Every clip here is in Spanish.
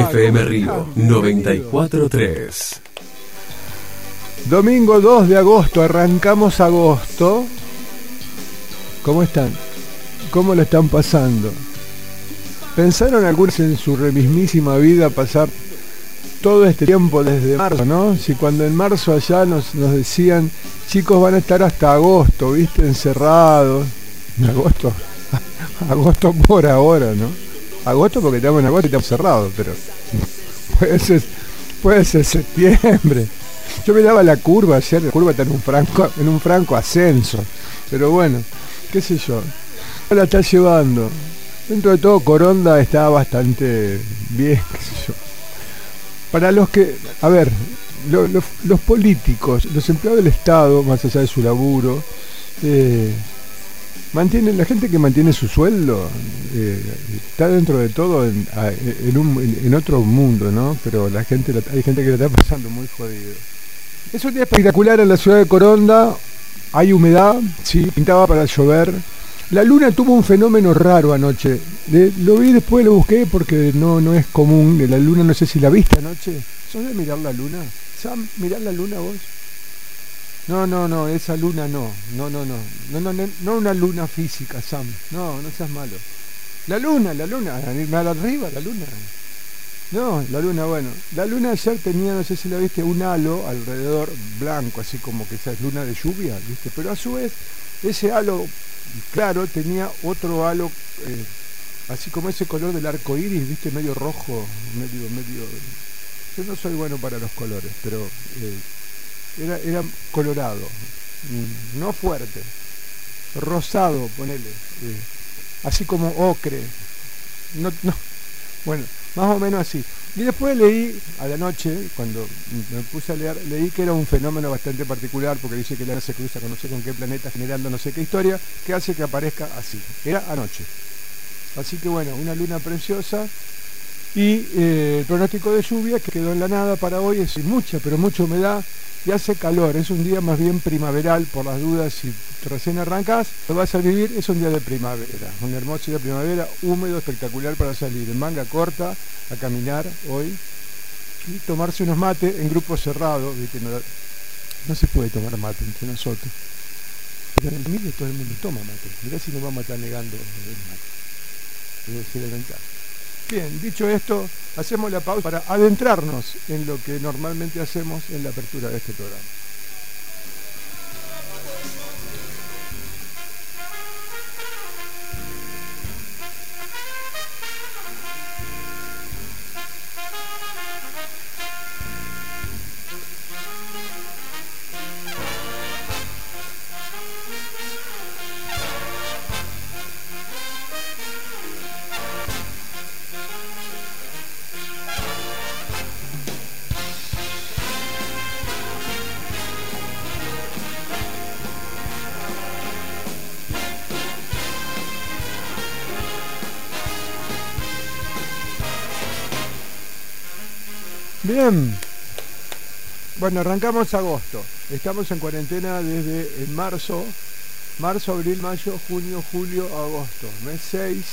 FM Río 94.3. Domingo 2 de agosto, arrancamos agosto. ¿Cómo están? ¿Cómo lo están pasando? ¿Pensaron algunos en su mismísima vida pasar todo este tiempo desde marzo, no? Si cuando en marzo allá nos decían, chicos van a estar hasta agosto, ¿viste? Encerrados. Agosto. Agosto por ahora, ¿no? Agosto porque estamos en agosto y estamos cerrados, pero puede ser septiembre. Yo miraba la curva ayer, la curva está en un franco ascenso, pero bueno, qué sé yo, la está llevando. Dentro de todo Coronda está bastante bien, qué sé yo. Para los que, a ver, los políticos, los empleados del Estado, más allá de su laburo, la gente que mantiene su sueldo está dentro de todo en otro mundo, ¿no? Pero hay gente que la está pasando muy jodido. Es un día espectacular en la ciudad de Coronda, hay humedad, sí, pintaba para llover. La luna tuvo un fenómeno raro anoche. Lo vi después, lo busqué porque no es común. La luna, no sé si la viste anoche. ¿Sos de mirar la luna? Sam, ¿mirás la luna vos? No, esa luna no una luna física, Sam. No seas malo. La luna, arriba, la luna. No, la luna, bueno. La luna ayer tenía, no sé si la viste, un halo alrededor blanco, así como que esa es luna de lluvia, ¿viste? Pero a su vez, ese halo, claro, tenía otro halo, así como ese color del arco iris, ¿viste? Medio rojo, medio. Yo no soy bueno para los colores, pero era colorado, no fuerte, rosado, ponele, así como ocre, bueno, más o menos así. Y después leí a la noche, cuando me puse a leer, leí que era un fenómeno bastante particular, porque dice que la Luna se cruza con no sé con qué planeta, generando no sé qué historia, que hace que aparezca así. Era anoche. Así que bueno, una luna preciosa. Y el pronóstico de lluvia que quedó en la nada para hoy es mucha humedad y hace calor. Es un día más bien primaveral, por las dudas, si recién arrancás, lo vas a vivir, es un día de primavera, un hermoso día de primavera, húmedo, espectacular para salir en manga corta a caminar hoy y tomarse unos mates en grupo cerrado, ¿viste? No se puede tomar mate entre nosotros, pero en familia todo el mundo toma mate. Mirá si nos vamos a estar negando el mate, es decir, elemental. Bien, dicho esto, hacemos la pausa para adentrarnos en lo que normalmente hacemos en la apertura de este programa. Bien, bueno, arrancamos agosto, estamos en cuarentena desde marzo, abril, mayo, junio, julio, agosto, mes 6,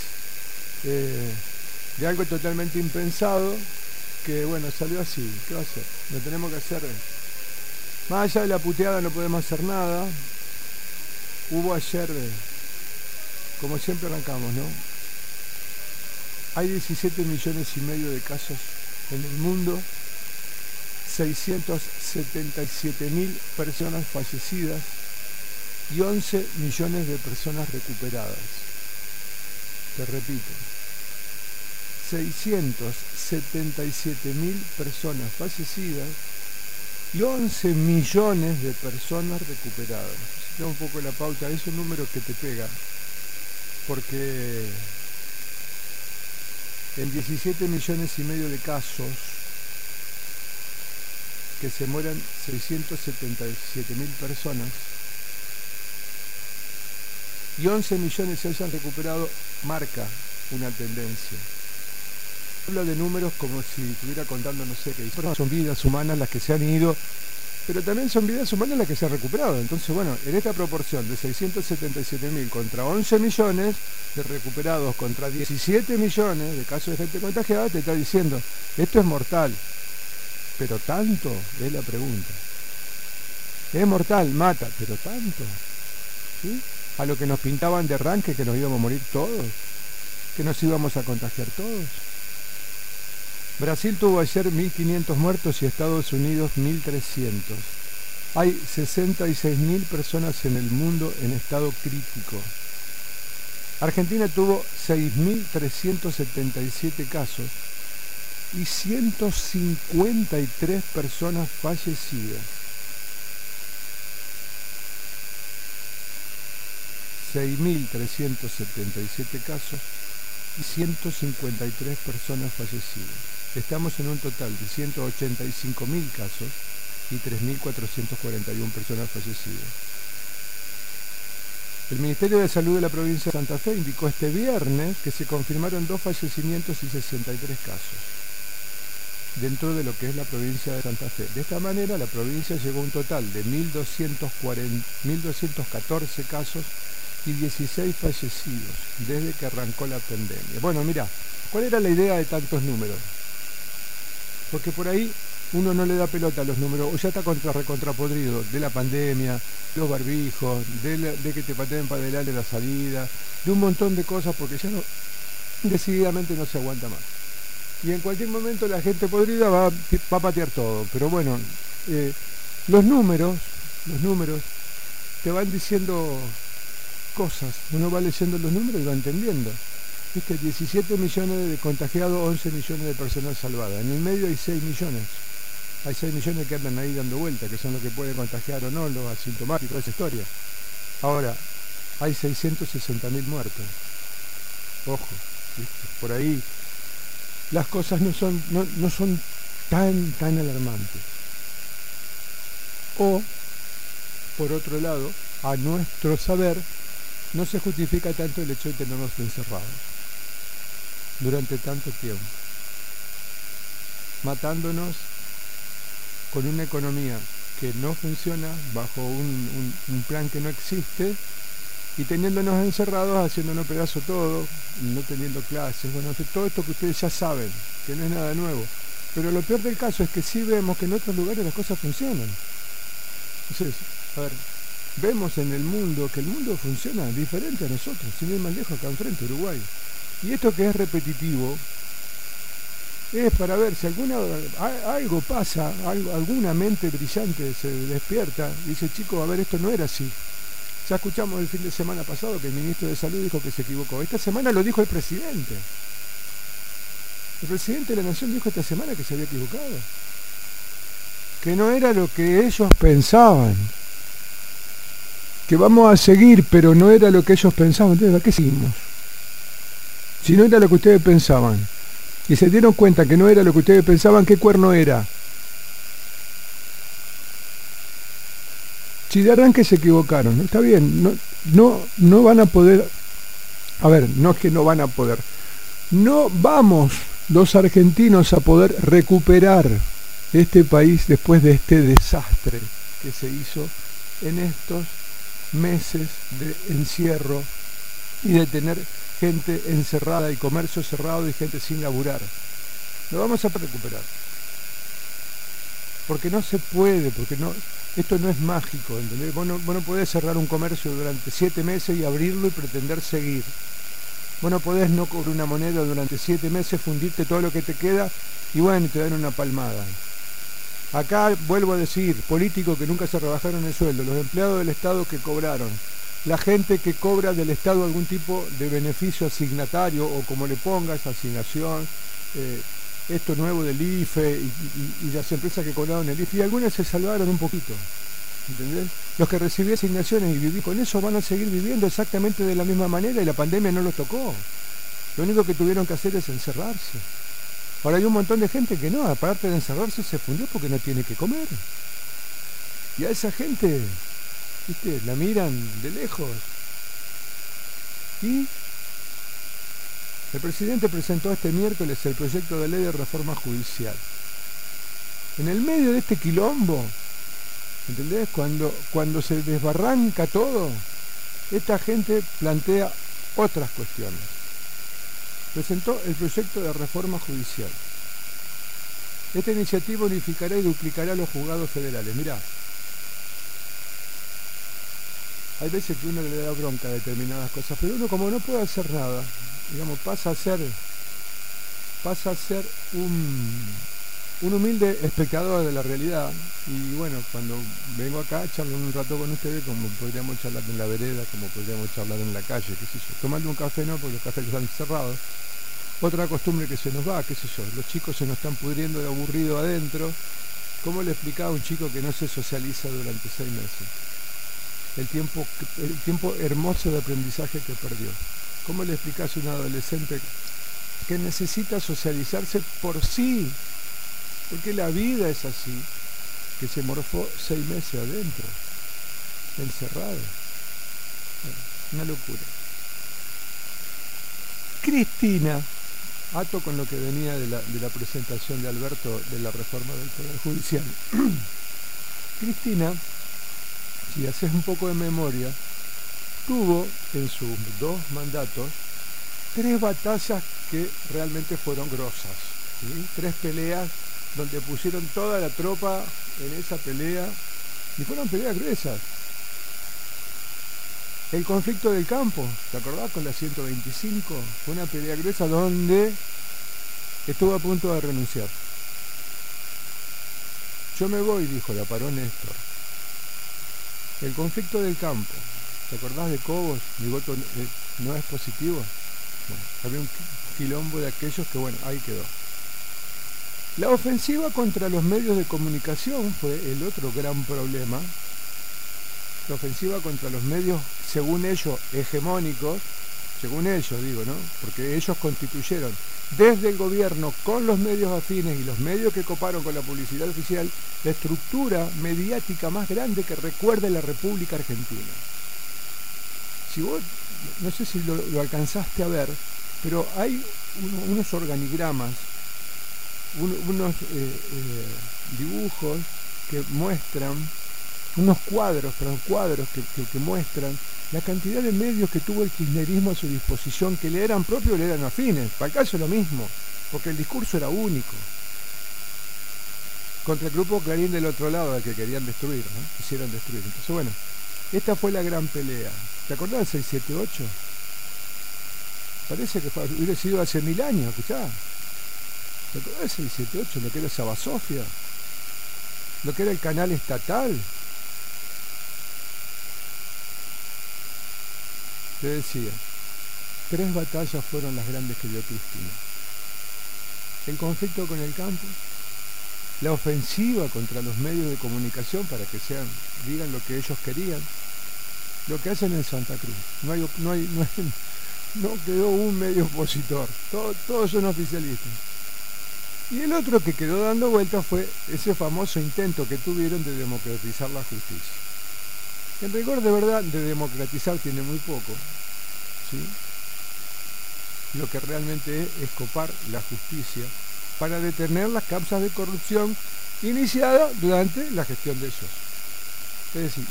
de algo totalmente impensado, que bueno, salió así. ¿Qué va a hacer? Lo tenemos que hacer, más allá de la puteada no podemos hacer nada. Hubo ayer, como siempre arrancamos, ¿no? Hay 17 millones y medio de casos en el mundo, 677.000 personas fallecidas y 11 millones de personas recuperadas. Te repito, 677.000 personas fallecidas y 11 millones de personas recuperadas. Da un poco la pauta, es un número que te pega, porque en 17 millones y medio de casos, que se mueran 677.000 personas y 11 millones se hayan recuperado, marca una tendencia. Habla de números como si estuviera contando, no sé qué, son vidas humanas las que se han ido pero también son vidas humanas las que se han recuperado. Entonces, bueno, en esta proporción de 677.000 contra 11 millones de recuperados contra 17 millones de casos de gente contagiada, te está diciendo, esto es mortal. Pero tanto es la pregunta. Es mortal, mata, pero tanto. ¿Sí? A lo que nos pintaban de arranque, que nos íbamos a morir todos, que nos íbamos a contagiar todos. Brasil tuvo ayer 1.500 muertos y Estados Unidos 1.300. Hay 66.000 personas en el mundo en estado crítico. Argentina tuvo 6.377 casos y 153 personas fallecidas. 6.377 casos y 153 personas fallecidas. Estamos en un total de 185.000 casos y 3.441 personas fallecidas. El Ministerio de Salud de la provincia de Santa Fe indicó este viernes que se confirmaron 2 fallecimientos y 63 casos dentro de lo que es la provincia de Santa Fe. De esta manera, la provincia llegó a un total de 1.214 casos y 16 fallecidos desde que arrancó la pandemia. Bueno, mira, ¿cuál era la idea de tantos números? Porque por ahí uno no le da pelota a los números, o ya está recontrapodrido de la pandemia, los barbijos, de que te pateen para adelante la salida, de un montón de cosas, porque ya no, decididamente no se aguanta más. Y en cualquier momento la gente podrida va a patear todo. Pero bueno, los números te van diciendo cosas. Uno va leyendo los números y va entendiendo. Viste, 17 millones de contagiados, 11 millones de personas salvadas. En el medio hay 6 millones. Hay 6 millones que andan ahí dando vuelta, que son los que pueden contagiar o no, los asintomáticos, esa historia. Ahora, hay 660.000 muertos. Ojo, ¿viste? Por ahí las cosas no son tan alarmantes. O, por otro lado, a nuestro saber, no se justifica tanto el hecho de tenernos encerrados durante tanto tiempo, matándonos con una economía que no funciona, bajo un plan que no existe, y teniéndonos encerrados, haciéndonos pedazo todo, no teniendo clases, bueno, todo esto que ustedes ya saben, que no es nada nuevo. Pero lo peor del caso es que sí vemos que en otros lugares las cosas funcionan. Entonces, a ver, vemos en el mundo que el mundo funciona diferente a nosotros, sin ir más lejos, acá enfrente, Uruguay. Y esto que es repetitivo, es para ver si algo pasa, alguna mente brillante se despierta y dice, chicos, a ver, esto no era así. Ya escuchamos el fin de semana pasado que el ministro de Salud dijo que se equivocó. Esta semana lo dijo el presidente. El presidente de la Nación dijo esta semana que se había equivocado. Que no era lo que ellos pensaban. Que vamos a seguir, pero no era lo que ellos pensaban. Entonces, ¿a qué seguimos? Si no era lo que ustedes pensaban. Y se dieron cuenta que no era lo que ustedes pensaban, ¿qué cuerno era? Si de arranque se equivocaron, ¿no? Está bien, no van a poder, a ver, no es que no van a poder, no vamos los argentinos a poder recuperar este país después de este desastre que se hizo en estos meses de encierro y de tener gente encerrada y comercio cerrado y gente sin laburar. Lo vamos a recuperar. Porque no se puede, porque no... Esto no es mágico, ¿entendés? Vos no podés cerrar un comercio durante 7 meses y abrirlo y pretender seguir. Vos no podés no cobrar una moneda durante 7 meses, fundirte todo lo que te queda y bueno, te dan una palmada. Acá, vuelvo a decir, políticos que nunca se rebajaron el sueldo, los empleados del Estado que cobraron, la gente que cobra del Estado algún tipo de beneficio asignatario o como le pongas, asignación, esto nuevo del IFE y las empresas que cobraron el IFE, y algunas se salvaron un poquito, ¿entendés? Los que recibían asignaciones y viví con eso van a seguir viviendo exactamente de la misma manera y la pandemia no los tocó. Lo único que tuvieron que hacer es encerrarse. Ahora hay un montón de gente que no, aparte de encerrarse, se fundió porque no tiene que comer. Y a esa gente, ¿viste? La miran de lejos. Y el presidente presentó este miércoles el proyecto de ley de reforma judicial. En el medio de este quilombo, ¿Entendés? Cuando se desbarranca todo, esta gente plantea otras cuestiones. Presentó el proyecto de reforma judicial. Esta iniciativa unificará y duplicará los juzgados federales. Mirá, hay veces que uno le da bronca a determinadas cosas, pero uno, como no puede hacer nada, digamos, pasa a ser un humilde espectador de la realidad. Y bueno, cuando vengo acá, charlo un rato con ustedes, como podríamos charlar en la vereda, como podríamos charlar en la calle, qué sé yo. Tomando un café no, porque los cafés están cerrados. Otra costumbre que se nos va, qué sé yo, los chicos se nos están pudriendo de aburrido adentro. ¿Cómo le explicaba a un chico que no se socializa durante 6 meses? El tiempo hermoso de aprendizaje que perdió. ¿Cómo le explicás a un adolescente que necesita socializarse por sí? Porque la vida es así, que se morfó 6 meses adentro, encerrado. Una locura. Cristina, ato con lo que venía de la presentación de Alberto de la reforma del Poder Judicial. Cristina, si haces un poco de memoria, tuvo en sus 2 mandatos 3 batallas que realmente fueron grosas, ¿sí? 3 peleas donde pusieron toda la tropa en esa pelea, y fueron peleas gruesas. El conflicto del campo, ¿te acordás? Con la 125, fue una pelea gruesa donde estuvo a punto de renunciar. Yo me voy, dijo, la paró Néstor. El conflicto del campo, ¿te acordás de Cobos? Mi voto no es positivo. Bueno, había un quilombo de aquellos que, bueno, ahí quedó. La ofensiva contra los medios de comunicación fue el otro gran problema. La ofensiva contra los medios, según ellos, hegemónicos, según ellos digo, ¿no? Porque ellos constituyeron desde el gobierno con los medios afines y los medios que coparon con la publicidad oficial la estructura mediática más grande que recuerde la República Argentina. Si vos, no sé si lo alcanzaste a ver, pero hay unos organigramas, unos dibujos que muestran, unos cuadros que muestran la cantidad de medios que tuvo el kirchnerismo a su disposición, que le eran propios o le eran afines. Para el caso es lo mismo, porque el discurso era único. Contra el grupo Clarín del otro lado, al que querían destruir, ¿no? Quisieron destruir. Entonces, bueno, esta fue la gran pelea. ¿Te acordás del 678? Parece que hubiera sido hace 1000 años, escuchá. ¿Te acordás del 678? Lo que era Saba Sofia, lo que era el canal estatal. Te decía, 3 batallas fueron las grandes que dio Cristina. El conflicto con el campo, la ofensiva contra los medios de comunicación para que digan lo que ellos querían, lo que hacen en Santa Cruz. No quedó un medio opositor, todos son oficialistas. Y el otro que quedó dando vueltas fue ese famoso intento que tuvieron de democratizar la justicia. En rigor, de verdad, de democratizar tiene muy poco, ¿sí? Lo que realmente es copar la justicia para detener las causas de corrupción iniciadas durante la gestión de ellos. Es decir,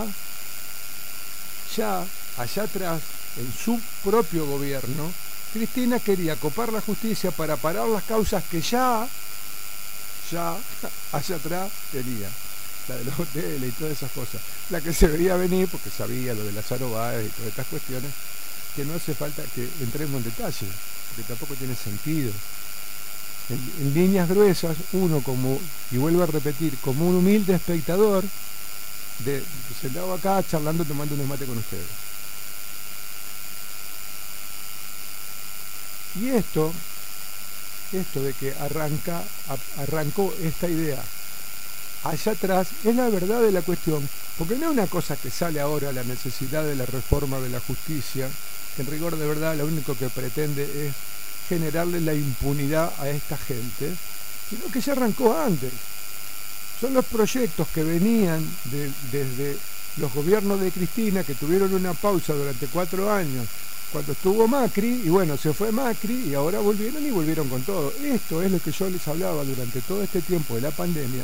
ya allá atrás, en su propio gobierno, Cristina quería copar la justicia para parar las causas que ya allá atrás tenía. La de los hoteles y todas esas cosas, la que se veía venir porque sabía lo de las Báez y todas estas cuestiones, que no hace falta que entremos en detalle, porque tampoco tiene sentido. En líneas gruesas, uno y vuelvo a repetir, como un humilde espectador, sentado acá charlando, tomando unos mates con ustedes. Y esto de que arrancó esta idea allá atrás, es la verdad de la cuestión, porque no es una cosa que sale ahora, la necesidad de la reforma de la justicia, que en rigor de verdad lo único que pretende es generarle la impunidad a esta gente, sino que ya arrancó antes. Son los proyectos que venían desde los gobiernos de Cristina, que tuvieron una pausa durante 4 años, cuando estuvo Macri, y bueno, se fue Macri, y ahora volvieron con todo. Esto es lo que yo les hablaba durante todo este tiempo de la pandemia,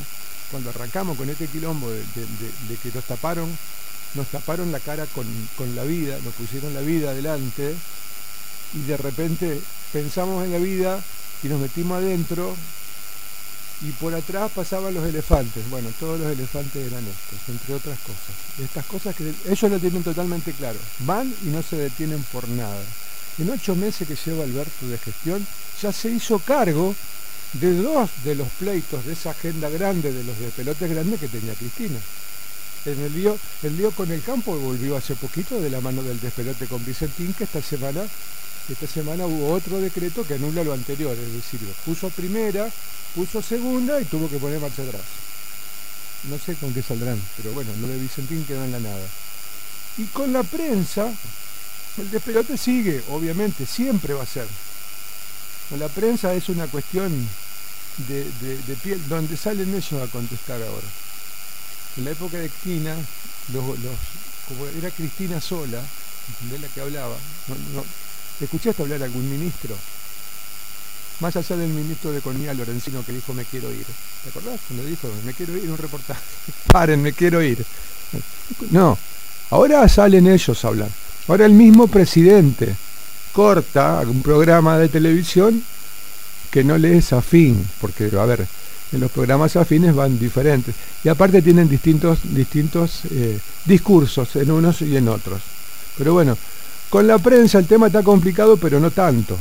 cuando arrancamos con este quilombo de que nos taparon la cara con la vida, nos pusieron la vida adelante, y de repente pensamos en la vida y nos metimos adentro, y por atrás pasaban los elefantes. Bueno, todos los elefantes eran estos, entre otras cosas. Estas cosas que ellos lo tienen totalmente claro. Van y no se detienen por nada. En 8 meses que lleva Alberto de gestión, ya se hizo cargo de 2 de los pleitos de esa agenda grande, de los despelotes grandes que tenía Cristina. En el lío con el campo volvió hace poquito de la mano del despelote con Vicentín, que esta semana hubo otro decreto que anula lo anterior, es decir, puso primera, puso segunda y tuvo que poner marcha atrás. No sé con qué saldrán, pero bueno, lo de Vicentín quedó en la nada. Y con la prensa, el despelote sigue, obviamente, siempre va a ser. Con la prensa es una cuestión de piel, donde salen ellos a contestar ahora. En la época de Cristina, como era Cristina sola, de la que hablaba, ¿escuchaste hablar a algún ministro? Más allá del ministro de Economía, Lorenzino, que dijo me quiero ir. ¿Te acordás? Cuando dijo me quiero ir, un reportaje. Paren, me quiero ir. No, ahora salen ellos a hablar. Ahora el mismo presidente corta un programa de televisión que no le es afín, porque, a ver, en los programas afines van diferentes. Y aparte tienen distintos discursos en unos y en otros. Pero bueno, con la prensa el tema está complicado, pero no tanto.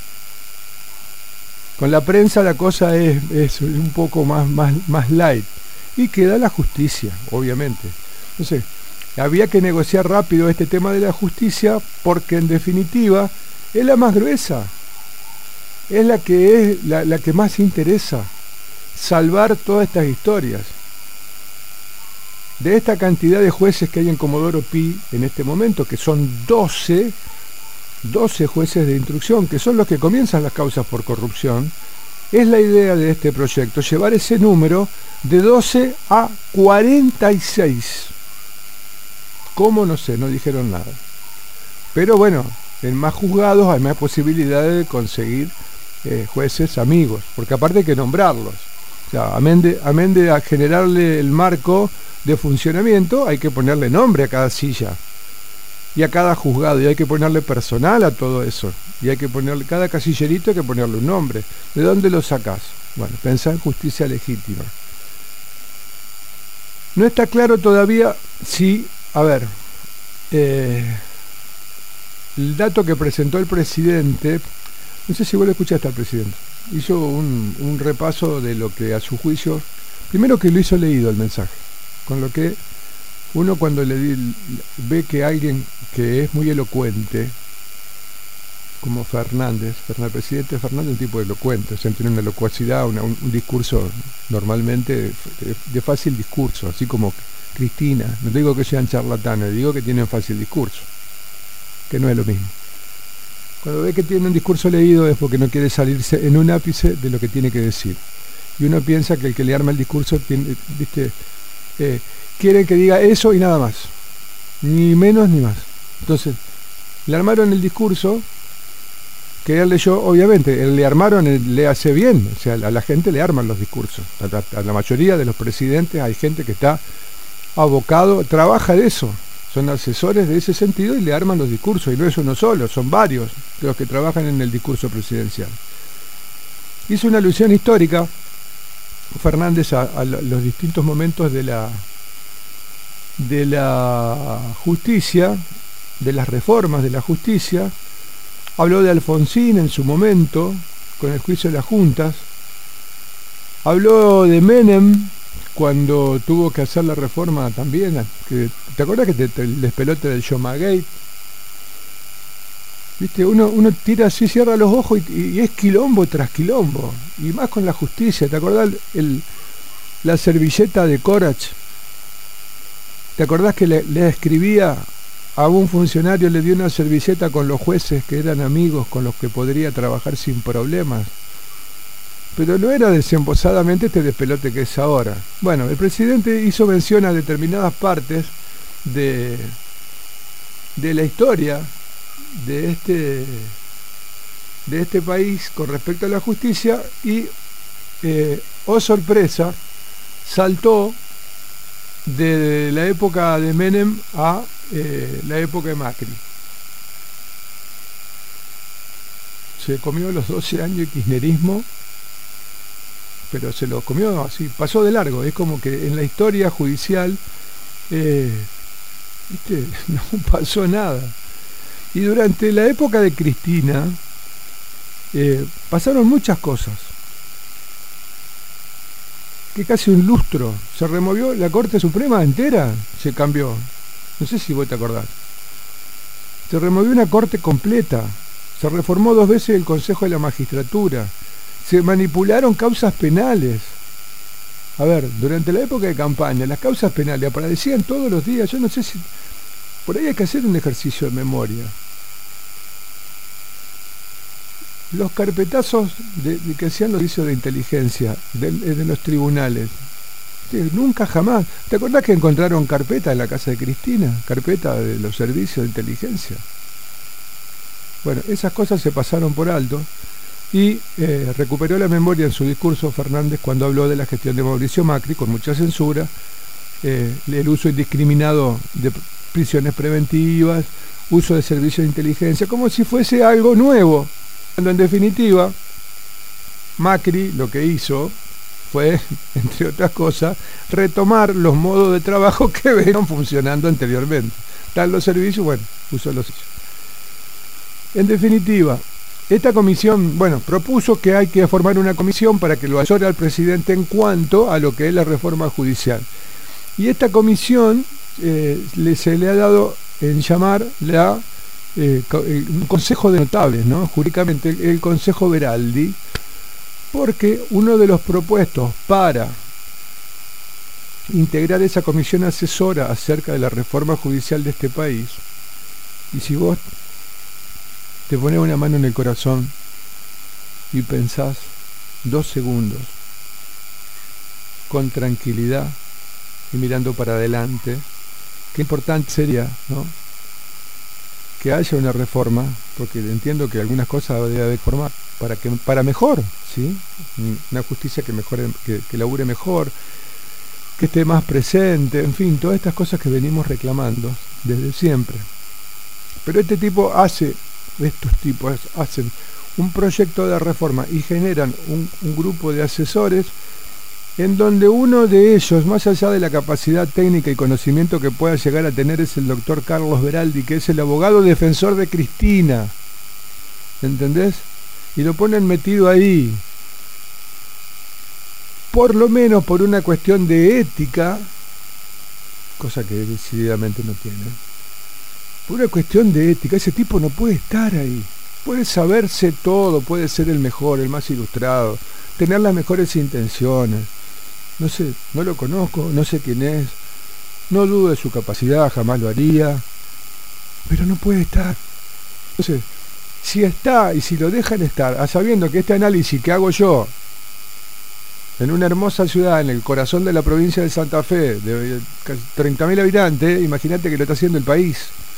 Con la prensa la cosa es un poco más light. Y queda la justicia, obviamente. Entonces, había que negociar rápido este tema de la justicia, porque en definitiva es la más gruesa. Es la que más interesa. Salvar todas estas historias. De esta cantidad de jueces que hay en Comodoro Pi en este momento, que son 12 jueces de instrucción, que son los que comienzan las causas por corrupción, es la idea de este proyecto, llevar ese número de 12 a 46. ¿Cómo? No sé, no dijeron nada. Pero bueno, en más juzgados hay más posibilidades de conseguir jueces amigos, porque aparte hay que nombrarlos. O sea, amén de generarle el marco de funcionamiento, hay que ponerle nombre a cada silla y a cada juzgado, y hay que ponerle personal a todo eso, y hay que ponerle, cada casillerito hay que ponerle un nombre. ¿De dónde lo sacás? Bueno, pensá en justicia legítima. No está claro todavía si, a ver, el dato que presentó el presidente, no sé si vos lo escuchaste al presidente, hizo un repaso de lo que a su juicio, primero que lo hizo leído el mensaje, con lo que uno cuando ve que alguien que es muy elocuente, como el presidente Fernández, un tipo elocuente, o sea, tiene una locuacidad, un discurso normalmente de fácil discurso, así como Cristina. No digo que sean charlatanes, digo que tienen fácil discurso, que no es lo mismo. Cuando ve que tiene un discurso leído es porque no quiere salirse en un ápice de lo que tiene que decir. Y uno piensa que el que le arma el discurso tiene, quiere que diga eso y nada más, ni menos ni más. Entonces, le armaron el discurso que él leyó, obviamente, le hace bien, o sea, a la gente le arman los discursos. A la mayoría de los presidentes hay gente que está abocado, trabaja de eso, son asesores de ese sentido y le arman los discursos, y no es uno solo, son varios los que trabajan en el discurso presidencial. Hizo una alusión histórica Fernández a los distintos momentos de la justicia, de las reformas de la justicia. Habló de Alfonsín en su momento, con el juicio de las juntas. Habló de Menem, cuando tuvo que hacer la reforma también. ¿Te acuerdas que el despelote del Shomagate? ¿Viste? Uno tira así, cierra los ojos y es quilombo tras quilombo. Y más con la justicia. ¿Te acordás la servilleta de Corach? ¿Te acordás que le escribía a un funcionario, le dio una servilleta con los jueces que eran amigos, con los que podría trabajar sin problemas? Pero no era desembosadamente este despelote que es ahora. Bueno, el presidente hizo mención a determinadas partes de la historia de este país con respecto a la justicia y, oh sorpresa, saltó de la época de Menem a la época de Macri. Se comió los 12 años de kirchnerismo, pero se lo comió así, pasó de largo. Es como que en la historia judicial ¿viste? No pasó nada. Y durante la época de Cristina pasaron muchas cosas. Que casi un lustro. Se removió la Corte Suprema entera, se cambió. No sé si vos te acordás. Se removió una corte completa. Se reformó 2 veces el Consejo de la Magistratura. Se manipularon causas penales. A ver, durante la época de campaña, las causas penales aparecían todos los días. Yo no sé si... Por ahí hay que hacer un ejercicio de memoria. Los carpetazos que hacían los servicios de inteligencia de los tribunales. Nunca jamás. ¿Te acordás que encontraron carpeta en la casa de Cristina? Carpeta de los servicios de inteligencia. Bueno, esas cosas se pasaron por alto y recuperó la memoria en su discurso Fernández cuando habló de la gestión de Mauricio Macri, con mucha censura, el uso indiscriminado de prisiones preventivas, uso de servicios de inteligencia, como si fuese algo nuevo. Cuando en definitiva, Macri lo que hizo fue, entre otras cosas, retomar los modos de trabajo que venían funcionando anteriormente. Están los servicios, bueno, usó los servicios. En definitiva, esta comisión, bueno, propuso que hay que formar una comisión para que lo asesore al presidente en cuanto a lo que es la reforma judicial. Y esta comisión se le ha dado en llamar un consejo de notables, ¿no? Jurídicamente el consejo Veraldi, porque uno de los propuestos para integrar esa comisión asesora acerca de la reforma judicial de este país, y si vos te pones una mano en el corazón y pensás 2 segundos con tranquilidad y mirando para adelante, qué importante sería, ¿no?, que haya una reforma, porque entiendo que algunas cosas debe haber formar para mejor, ¿sí? Una justicia que mejore, que labure mejor, que esté más presente, en fin, todas estas cosas que venimos reclamando desde siempre. Pero estos tipos hacen un proyecto de reforma y generan un grupo de asesores en donde uno de ellos, más allá de la capacidad técnica y conocimiento que pueda llegar a tener, es el doctor Carlos Veraldi, que es el abogado defensor de Cristina. ¿Entendés? Y lo ponen metido ahí, por lo menos por una cuestión de ética, cosa que decididamente no tiene. Por una cuestión de ética, ese tipo no puede estar ahí. Puede saberse todo, puede ser el mejor, el más ilustrado, tener las mejores intenciones. No sé, no lo conozco, no sé quién es, no dudo de su capacidad, jamás lo haría, pero no puede estar. Entonces, si está y si lo dejan estar, a sabiendo que este análisis que hago yo en una hermosa ciudad en el corazón de la provincia de Santa Fe, de casi 30.000 habitantes, imagínate que lo está haciendo el país.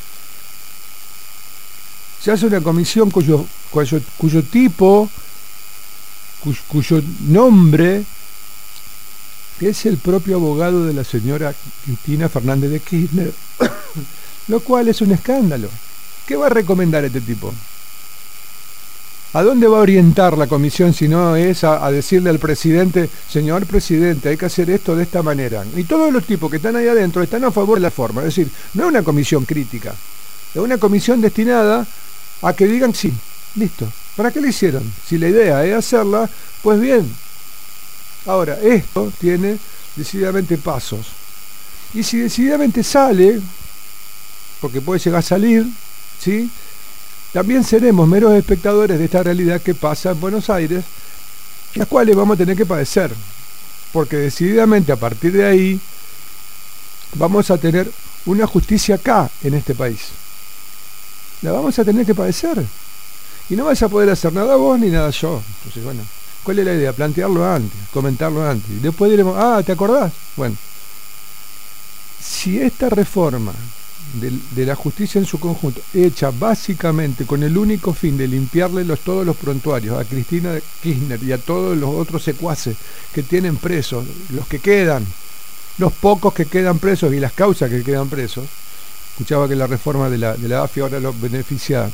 Se hace una comisión cuyo tipo, cuyo nombre es el propio abogado de la señora Cristina Fernández de Kirchner, lo cual es un escándalo. ¿Qué va a recomendar este tipo? ¿A dónde va a orientar la comisión si no es a decirle al presidente, señor presidente, hay que hacer esto de esta manera? Y todos los tipos que están ahí adentro están a favor de la forma. Es decir, no es una comisión crítica, es una comisión destinada a que digan sí, listo. ¿Para qué lo hicieron? Si la idea es hacerla, pues bien. Ahora, esto tiene decididamente pasos. Y si decididamente sale, porque puede llegar a salir, ¿sí?, también seremos meros espectadores de esta realidad que pasa en Buenos Aires, las cuales vamos a tener que padecer. Porque decididamente a partir de ahí vamos a tener una justicia acá, en este país. La vamos a tener que padecer. Y no vas a poder hacer nada vos ni nada yo. Entonces, bueno, ¿cuál es la idea? Plantearlo antes, comentarlo antes. Y después diremos, ¿te acordás? Bueno, si esta reforma de la justicia en su conjunto, hecha básicamente con el único fin de limpiarle todos los prontuarios a Cristina Kirchner y a todos los otros secuaces que tienen presos, los que quedan, los pocos que quedan presos y las causas que quedan presos. Escuchaba que la reforma de la AFI ahora los beneficia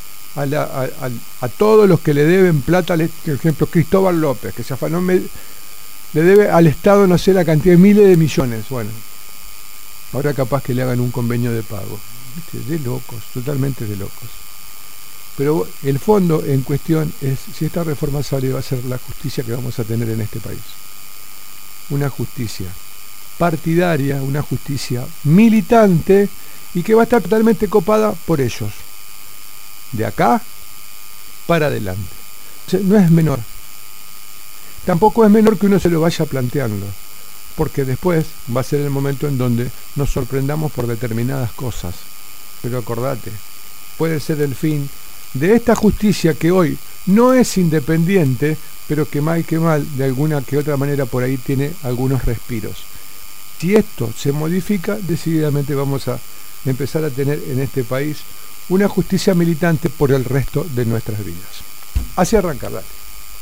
a todos los que le deben plata, por ejemplo Cristóbal López, que se afanó, le debe al Estado no sé la cantidad de miles de millones. Bueno, ahora capaz que le hagan un convenio de pago. ¿Viste? De locos, totalmente de locos. Pero el fondo en cuestión es si esta reforma sale, va a ser la justicia que vamos a tener en este país. Una justicia partidaria, una justicia militante y que va a estar totalmente copada por ellos. De acá para adelante. O sea, no es menor. Tampoco es menor que uno se lo vaya planteando, porque después va a ser el momento en donde nos sorprendamos por determinadas cosas. Pero acordate, puede ser el fin de esta justicia que hoy no es independiente, pero que mal que mal, de alguna que otra manera por ahí tiene algunos respiros. Si esto se modifica, decididamente vamos a empezar a tener en este país una justicia militante por el resto de nuestras vidas. Así arranca, dale.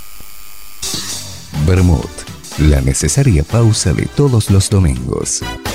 Vermut, la necesaria pausa de todos los domingos.